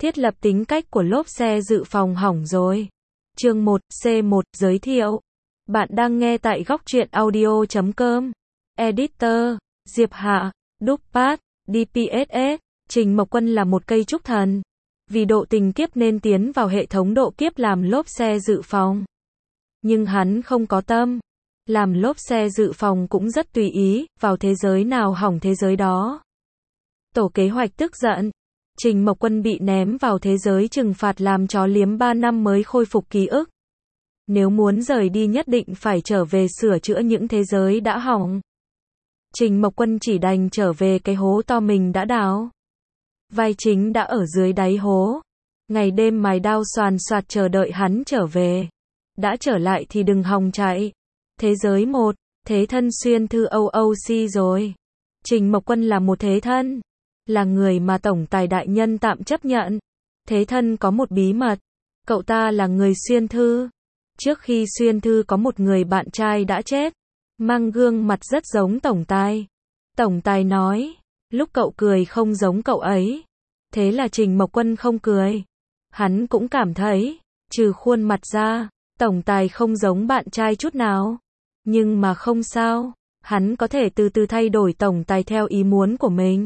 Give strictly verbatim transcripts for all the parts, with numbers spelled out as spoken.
Thiết lập tính cách của lốp xe dự phòng hỏng rồi. Chương một, C một, giới thiệu. Bạn đang nghe tại góc truyện audio chấm com. Editor, Diệp Hạ, Duppat, đê pê ét ét. Trình Mộc Quân là một cây trúc thần. Vì độ tình kiếp nên tiến vào hệ thống độ kiếp làm lốp xe dự phòng. Nhưng hắn không có tâm. Làm lốp xe dự phòng cũng rất tùy ý, vào thế giới nào hỏng thế giới đó. Tổ kế hoạch tức giận. Trình Mộc Quân bị ném vào thế giới trừng phạt làm chó liếm ba năm mới khôi phục ký ức. Nếu muốn rời đi nhất định phải trở về sửa chữa những thế giới đã hỏng. Trình Mộc Quân chỉ đành trở về cái hố to mình đã đào. Vai chính đã ở dưới đáy hố. Ngày đêm mài đao xoàn xoạt chờ đợi hắn trở về. Đã trở lại thì đừng hòng chạy. Thế giới một, thế thân xuyên thư o o xê rồi. Trình Mộc Quân là một thế thân. Là người mà tổng tài đại nhân tạm chấp nhận. Thế thân có một bí mật. Cậu ta là người xuyên thư. Trước khi xuyên thư có một người bạn trai đã chết. Mang gương mặt rất giống tổng tài. Tổng tài nói, lúc cậu cười không giống cậu ấy. Thế là Trình Mộc Quân không cười. Hắn cũng cảm thấy, trừ khuôn mặt ra, tổng tài không giống bạn trai chút nào. Nhưng mà không sao, hắn có thể từ từ thay đổi tổng tài theo ý muốn của mình.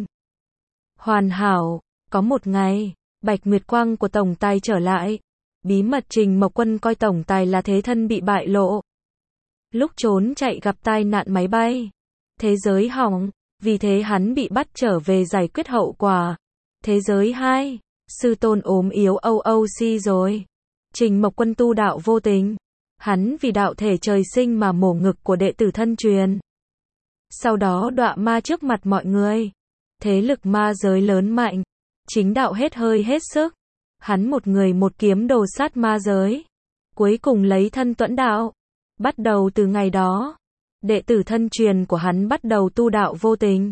Hoàn hảo, có một ngày, Bạch Nguyệt Quang của tổng tài trở lại. Bí mật Trình Mộc Quân coi tổng tài là thế thân bị bại lộ. Lúc trốn chạy gặp tai nạn máy bay. Thế giới hỏng, vì thế hắn bị bắt trở về giải quyết hậu quả. Thế giới hai, sư tôn ốm yếu o o xê rồi. Trình Mộc Quân tu đạo vô tình. Hắn vì đạo thể trời sinh mà mổ ngực của đệ tử thân truyền. Sau đó đọa ma trước mặt mọi người. Thế lực ma giới lớn mạnh. Chính đạo hết hơi hết sức. Hắn một người một kiếm đồ sát ma giới. Cuối cùng lấy thân tuẫn đạo. Bắt đầu từ ngày đó, đệ tử thân truyền của hắn bắt đầu tu đạo vô tình.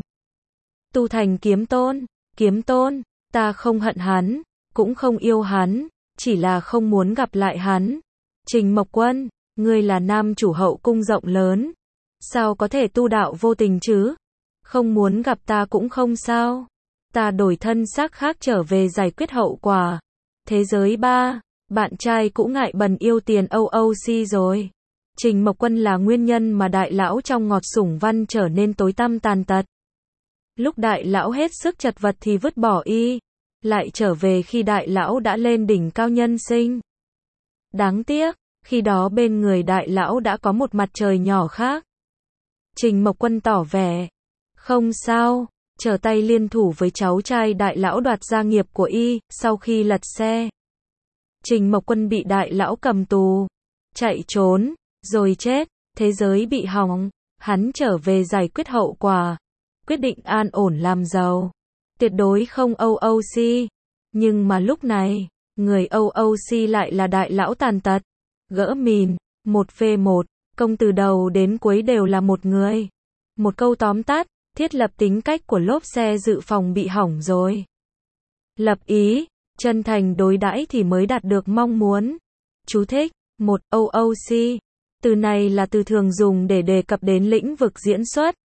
Tu thành kiếm tôn. Kiếm tôn, ta không hận hắn, cũng không yêu hắn, chỉ là không muốn gặp lại hắn. Trình Mộc Quân, ngươi là nam chủ hậu cung rộng lớn. Sao có thể tu đạo vô tình chứ? Không muốn gặp ta cũng không sao. Ta đổi thân xác khác trở về giải quyết hậu quả. Thế giới ba, bạn trai cũng ngại bần yêu tiền o o xê rồi. Trình Mộc Quân là nguyên nhân mà đại lão trong ngọt sủng văn trở nên tối tăm tàn tật. Lúc đại lão hết sức chật vật thì vứt bỏ y. Lại trở về khi đại lão đã lên đỉnh cao nhân sinh. Đáng tiếc, khi đó bên người đại lão đã có một mặt trời nhỏ khác. Trình Mộc Quân tỏ vẻ. Không sao, trở tay liên thủ với cháu trai đại lão đoạt gia nghiệp của y, sau khi lật xe. Trình Mộc Quân bị đại lão cầm tù. Chạy trốn, rồi chết, thế giới bị hỏng. Hắn trở về giải quyết hậu quả. Quyết định an ổn làm giàu. Tuyệt đối không o o xê. Nhưng mà lúc này, người o o xê lại là đại lão tàn tật. Gỡ mìn, một phê một, công từ đầu đến cuối đều là một người. Một câu tóm tắt, thiết lập tính cách của lốp xe dự phòng bị hỏng rồi. Lập ý, chân thành đối đãi thì mới đạt được mong muốn. Chú thích, một o o xê. Từ này là từ thường dùng để đề cập đến lĩnh vực diễn xuất.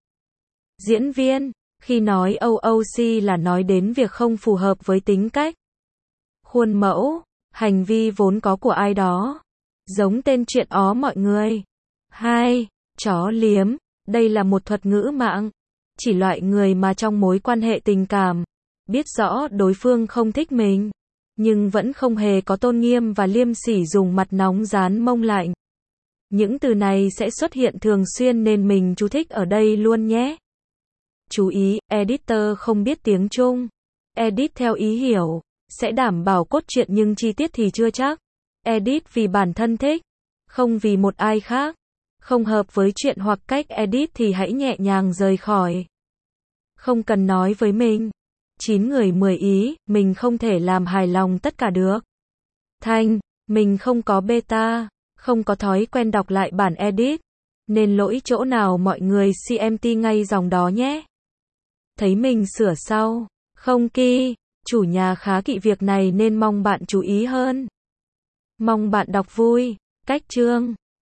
Diễn viên, khi nói o o xê là nói đến việc không phù hợp với tính cách, khuôn mẫu, hành vi vốn có của ai đó. Giống tên chuyện ó mọi người. Hai, chó liếm, đây là một thuật ngữ mạng. Chỉ loại người mà trong mối quan hệ tình cảm, biết rõ đối phương không thích mình, nhưng vẫn không hề có tôn nghiêm và liêm sỉ dùng mặt nóng dán mông lạnh. Những từ này sẽ xuất hiện thường xuyên nên mình chú thích ở đây luôn nhé. Chú ý, editor không biết tiếng Trung. Edit theo ý hiểu, sẽ đảm bảo cốt truyện nhưng chi tiết thì chưa chắc. Edit vì bản thân thích, không vì một ai khác. Không hợp với chuyện hoặc cách edit thì hãy nhẹ nhàng rời khỏi. Không cần nói với mình. Chín người mười ý, mình không thể làm hài lòng tất cả được. Thanh, mình không có beta, không có thói quen đọc lại bản edit. Nên lỗi chỗ nào mọi người xê em tê ngay dòng đó nhé. Thấy mình sửa sau, không ki, chủ nhà khá kỵ việc này nên mong bạn chú ý hơn. Mong bạn đọc vui, cách chương.